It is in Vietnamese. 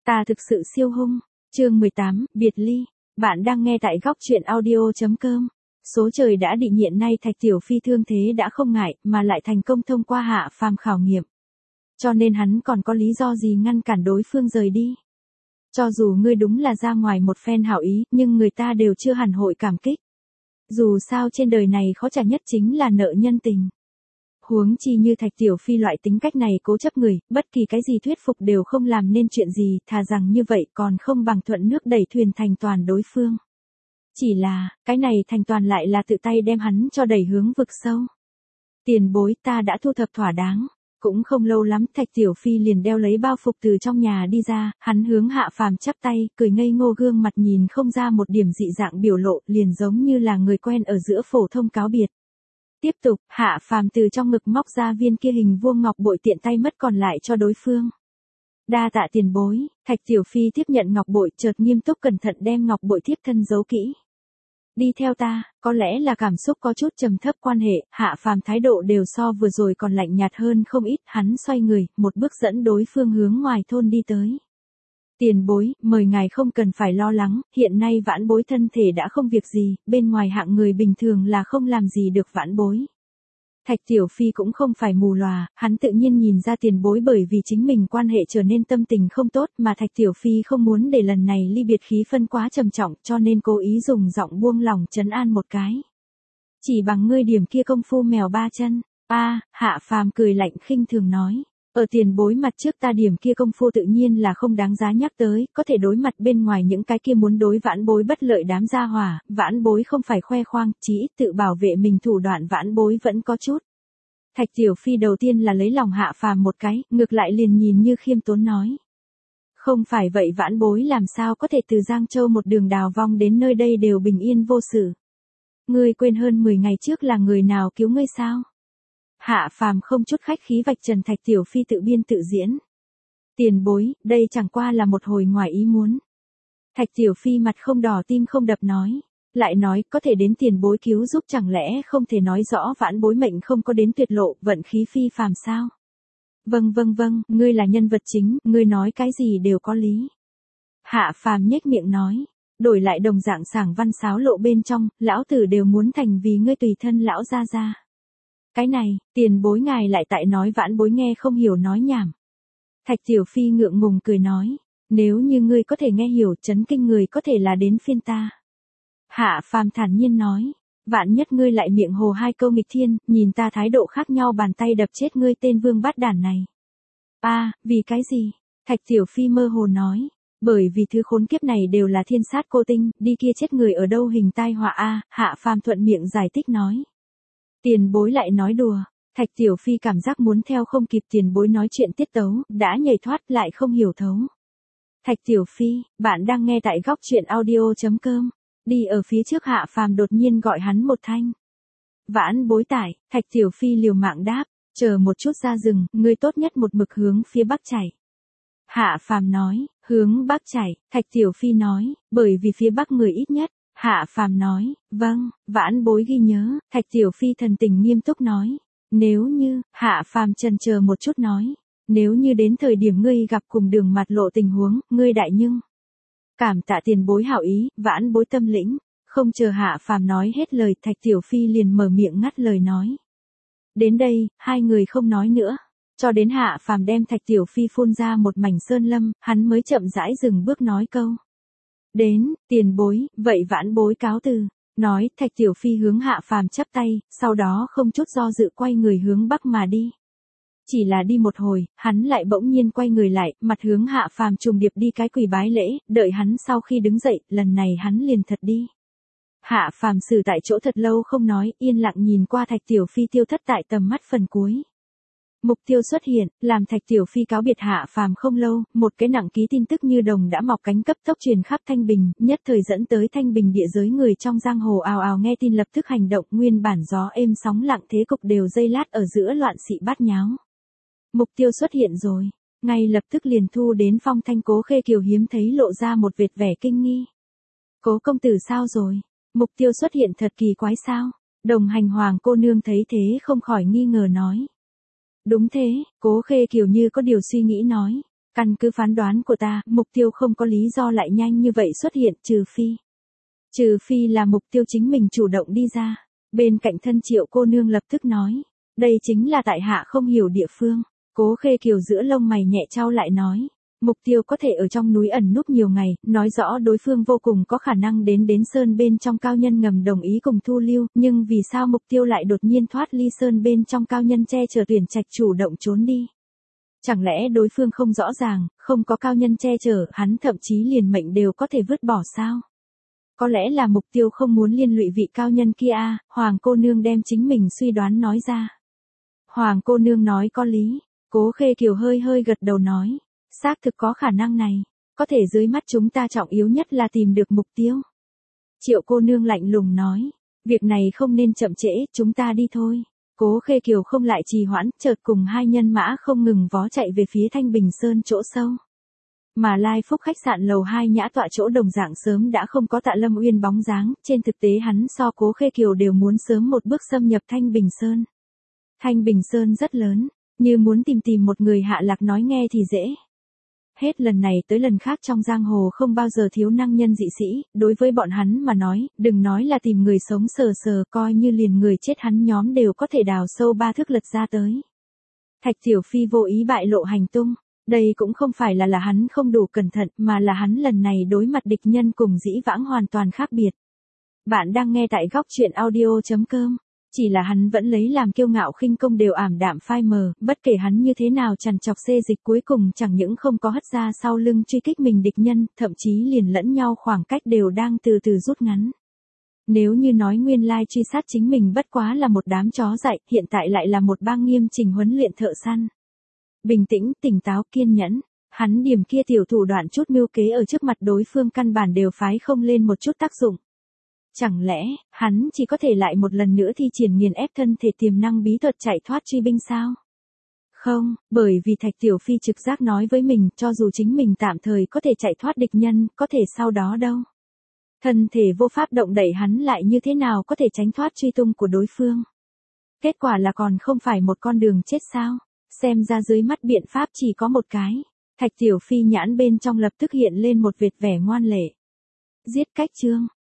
Ta thực sự siêu hung. Chương 18, biệt ly. Bạn đang nghe tại góc truyện audio.com. Số trời đã định hiện nay Thạch Tiểu Phi thương thế đã không ngại, mà lại thành công thông qua Hạ Phàm khảo nghiệm. Cho nên hắn còn có lý do gì ngăn cản đối phương rời đi. Cho dù ngươi đúng là ra ngoài một phen hảo ý, nhưng người ta đều chưa hẳn hội cảm kích. Dù sao trên đời này khó trả nhất chính là nợ nhân tình. Huống chi như Thạch Tiểu Phi loại tính cách này cố chấp người, bất kỳ cái gì thuyết phục đều không làm nên chuyện gì, thà rằng như vậy còn không bằng thuận nước đẩy thuyền thành toàn đối phương. Chỉ là, cái này thành toàn lại là tự tay đem hắn cho đẩy hướng vực sâu. Tiền bối ta đã thu thập thỏa đáng. Cũng không lâu lắm Thạch Tiểu Phi liền đeo lấy bao phục từ trong nhà đi ra, hắn hướng Hạ Phàm chắp tay, cười ngây ngô gương mặt nhìn không ra một điểm dị dạng biểu lộ, liền giống như là người quen ở giữa phổ thông cáo biệt. Tiếp tục, Hạ Phàm từ trong ngực móc ra viên kia hình vuông ngọc bội tiện tay mất còn lại cho đối phương. Đa tạ tiền bối. Thạch Tiểu Phi tiếp nhận ngọc bội, chợt nghiêm túc cẩn thận đem ngọc bội tiếp thân giấu kỹ. Đi theo ta. Có lẽ là cảm xúc có chút trầm thấp quan hệ, Hạ Phàm thái độ đều so vừa rồi còn lạnh nhạt hơn không ít, hắn xoay người, một bước dẫn đối phương hướng ngoài thôn đi tới. Tiền bối, mời ngài không cần phải lo lắng, hiện nay vãn bối thân thể đã không việc gì, bên ngoài hạng người bình thường là không làm gì được vãn bối. Thạch Tiểu Phi cũng không phải mù lòa, hắn tự nhiên nhìn ra tiền bối bởi vì chính mình quan hệ trở nên tâm tình không tốt mà Thạch Tiểu Phi không muốn để lần này ly biệt khí phân quá trầm trọng cho nên cố ý dùng giọng buông lòng trấn an một cái. Chỉ bằng ngươi điểm kia công phu mèo ba chân. Hạ Phàm cười lạnh khinh thường nói. Ở tiền bối mặt trước ta điểm kia công phu tự nhiên là không đáng giá nhắc tới, có thể đối mặt bên ngoài những cái kia muốn đối vãn bối bất lợi đám gia hỏa, vãn bối không phải khoe khoang, chỉ ít tự bảo vệ mình thủ đoạn vãn bối vẫn có chút. Thạch Tiểu Phi đầu tiên là lấy lòng Hạ Phàm một cái, ngược lại liền nhìn như khiêm tốn nói. Không phải vậy vãn bối làm sao có thể từ Giang Châu một đường đào vong đến nơi đây đều bình yên vô sự. Ngươi quên hơn 10 ngày trước là người nào cứu ngươi sao? Hạ Phàm không chút khách khí vạch trần Thạch Tiểu Phi tự biên tự diễn. Tiền bối, đây chẳng qua là một hồi ngoài ý muốn. Thạch Tiểu Phi mặt không đỏ tim không đập nói. Lại nói, có thể đến tiền bối cứu giúp chẳng lẽ không thể nói rõ vãn bối mệnh không có đến tuyệt lộ, vận khí phi phàm sao? Vâng, ngươi là nhân vật chính, ngươi nói cái gì đều có lý. Hạ Phàm nhếch miệng nói. Đổi lại đồng dạng sảng văn sáo lộ bên trong, lão tử đều muốn thành vì ngươi tùy thân lão gia gia. Cái này, tiền bối ngài lại tại nói vãn bối nghe không hiểu nói nhảm. Thạch Tiểu Phi ngượng ngùng cười nói, nếu như ngươi có thể nghe hiểu chấn kinh người có thể là đến phiên ta. Hạ Phàm thản nhiên nói, vạn nhất ngươi lại miệng hồ hai câu nghịch thiên, nhìn ta thái độ khác nhau bàn tay đập chết ngươi tên vương bát đản này. Vì cái gì? Thạch Tiểu Phi mơ hồ nói, bởi vì thứ khốn kiếp này đều là thiên sát cô tinh, đi kia chết người ở đâu hình tai họa Hạ Phàm thuận miệng giải thích nói. Tiền bối lại nói đùa, Thạch Tiểu Phi cảm giác muốn theo không kịp tiền bối nói chuyện tiết tấu, đã nhảy thoát lại không hiểu thấu. Thạch Tiểu Phi, bạn đang nghe tại góc truyện audio.com, đi ở phía trước Hạ Phàm đột nhiên gọi hắn một thanh. Vãn bối tải, Thạch Tiểu Phi liều mạng đáp, chờ một chút ra rừng, ngươi tốt nhất một mực hướng phía bắc chạy. Hạ Phàm nói, hướng bắc chạy, Thạch Tiểu Phi nói, bởi vì phía bắc người ít nhất. Hạ Phàm nói, vâng, vãn bối ghi nhớ, Thạch Tiểu Phi thần tình nghiêm túc nói. Nếu như, Hạ Phàm chần chờ một chút nói, nếu như đến thời điểm ngươi gặp cùng đường mặt lộ tình huống, ngươi đại nhưng. Cảm tạ tiền bối hảo ý, vãn bối tâm lĩnh, không chờ Hạ Phàm nói hết lời Thạch Tiểu Phi liền mở miệng ngắt lời nói. Đến đây, hai người không nói nữa, cho đến Hạ Phàm đem Thạch Tiểu Phi phun ra một mảnh sơn lâm, hắn mới chậm rãi dừng bước nói câu. Đến, tiền bối, vậy vãn bối cáo từ. Nói, Thạch Tiểu Phi hướng Hạ Phàm chắp tay, sau đó không chút do dự quay người hướng bắc mà đi. Chỉ là đi một hồi, hắn lại bỗng nhiên quay người lại, mặt hướng Hạ Phàm trùng điệp đi cái quỳ bái lễ, đợi hắn sau khi đứng dậy, lần này hắn liền thật đi. Hạ Phàm xử tại chỗ thật lâu không nói, yên lặng nhìn qua Thạch Tiểu Phi tiêu thất tại tầm mắt phần cuối. Mục tiêu xuất hiện, làm Thạch Tiểu Phi cáo biệt Hạ Phàm không lâu, một cái nặng ký tin tức như đồng đã mọc cánh cấp tốc truyền khắp Thanh Bình, nhất thời dẫn tới Thanh Bình địa giới người trong giang hồ ào ào nghe tin lập tức hành động, nguyên bản gió êm sóng lặng thế cục đều dây lát ở giữa loạn xị bát nháo. Mục tiêu xuất hiện rồi, ngay lập tức liền thu đến Phong Thanh Cố Khê Kiều hiếm thấy lộ ra một vệt vẻ kinh nghi. Cố công tử sao rồi? Mục tiêu xuất hiện thật kỳ quái sao? Đồng hành Hoàng cô nương thấy thế không khỏi nghi ngờ nói. Đúng thế, Cố Khê Kiều như có điều suy nghĩ nói. Căn cứ phán đoán của ta, mục tiêu không có lý do lại nhanh như vậy xuất hiện trừ phi là mục tiêu chính mình chủ động đi ra. Bên cạnh thân Triệu cô nương lập tức nói. Đây chính là tại hạ không hiểu địa phương. Cố Khê Kiều giữa lông mày nhẹ trao lại nói. Mục tiêu có thể ở trong núi ẩn núp nhiều ngày, nói rõ đối phương vô cùng có khả năng đến sơn bên trong cao nhân ngầm đồng ý cùng thu lưu, nhưng vì sao mục tiêu lại đột nhiên thoát ly sơn bên trong cao nhân che chở Tuyển Trạch chủ động trốn đi? Chẳng lẽ đối phương không rõ ràng, không có cao nhân che chở, hắn thậm chí liền mệnh đều có thể vứt bỏ sao? Có lẽ là mục tiêu không muốn liên lụy vị cao nhân kia à? Hoàng cô nương đem chính mình suy đoán nói ra. Hoàng cô nương nói có lý, Cố Khê Kiều hơi hơi gật đầu nói. Xác thực có khả năng này, có thể dưới mắt chúng ta trọng yếu nhất là tìm được mục tiêu. Triệu cô nương lạnh lùng nói, việc này không nên chậm trễ, chúng ta đi thôi. Cố Khê Kiều không lại trì hoãn, chợt cùng hai nhân mã không ngừng vó chạy về phía Thanh Bình Sơn chỗ sâu. Mà Lai Phúc khách sạn lầu 2 nhã tọa chỗ đồng dạng sớm đã không có Tạ Lâm Uyên bóng dáng, trên thực tế hắn so Cố Khê Kiều đều muốn sớm một bước xâm nhập Thanh Bình Sơn. Thanh Bình Sơn rất lớn, như muốn tìm một người hạ lạc nói nghe thì dễ. Hết lần này tới lần khác trong giang hồ không bao giờ thiếu năng nhân dị sĩ, đối với bọn hắn mà nói, đừng nói là tìm người sống sờ, coi như liền người chết hắn nhóm đều có thể đào sâu 3 thước lật ra tới. Thạch Tiểu Phi vô ý bại lộ hành tung, đây cũng không phải là hắn không đủ cẩn thận, mà là hắn lần này đối mặt địch nhân cùng dĩ vãng hoàn toàn khác biệt. Bạn đang nghe tại góc truyện audio.com. Chỉ là hắn vẫn lấy làm kiêu ngạo khinh công đều ảm đạm phai mờ, bất kể hắn như thế nào trằn trọc xê dịch cuối cùng chẳng những không có hất ra sau lưng truy kích mình địch nhân, thậm chí liền lẫn nhau khoảng cách đều đang từ từ rút ngắn. Nếu như nói nguyên lai truy sát chính mình bất quá là một đám chó dại, hiện tại lại là một bang nghiêm chỉnh huấn luyện thợ săn. Bình tĩnh, tỉnh táo, kiên nhẫn, hắn điểm kia tiểu thủ đoạn chút mưu kế ở trước mặt đối phương căn bản đều phái không lên một chút tác dụng. Chẳng lẽ, hắn chỉ có thể lại một lần nữa thi triển nghiền ép thân thể tiềm năng bí thuật chạy thoát truy binh sao? Không, bởi vì Thạch Tiểu Phi trực giác nói với mình, cho dù chính mình tạm thời có thể chạy thoát địch nhân, có thể sau đó đâu. Thân thể vô pháp động đẩy hắn lại như thế nào có thể tránh thoát truy tung của đối phương. Kết quả là còn không phải một con đường chết sao? Xem ra dưới mắt biện pháp chỉ có một cái. Thạch Tiểu Phi nhãn bên trong lập tức hiện lên một vệt vẻ ngoan lệ. Giết cách chương.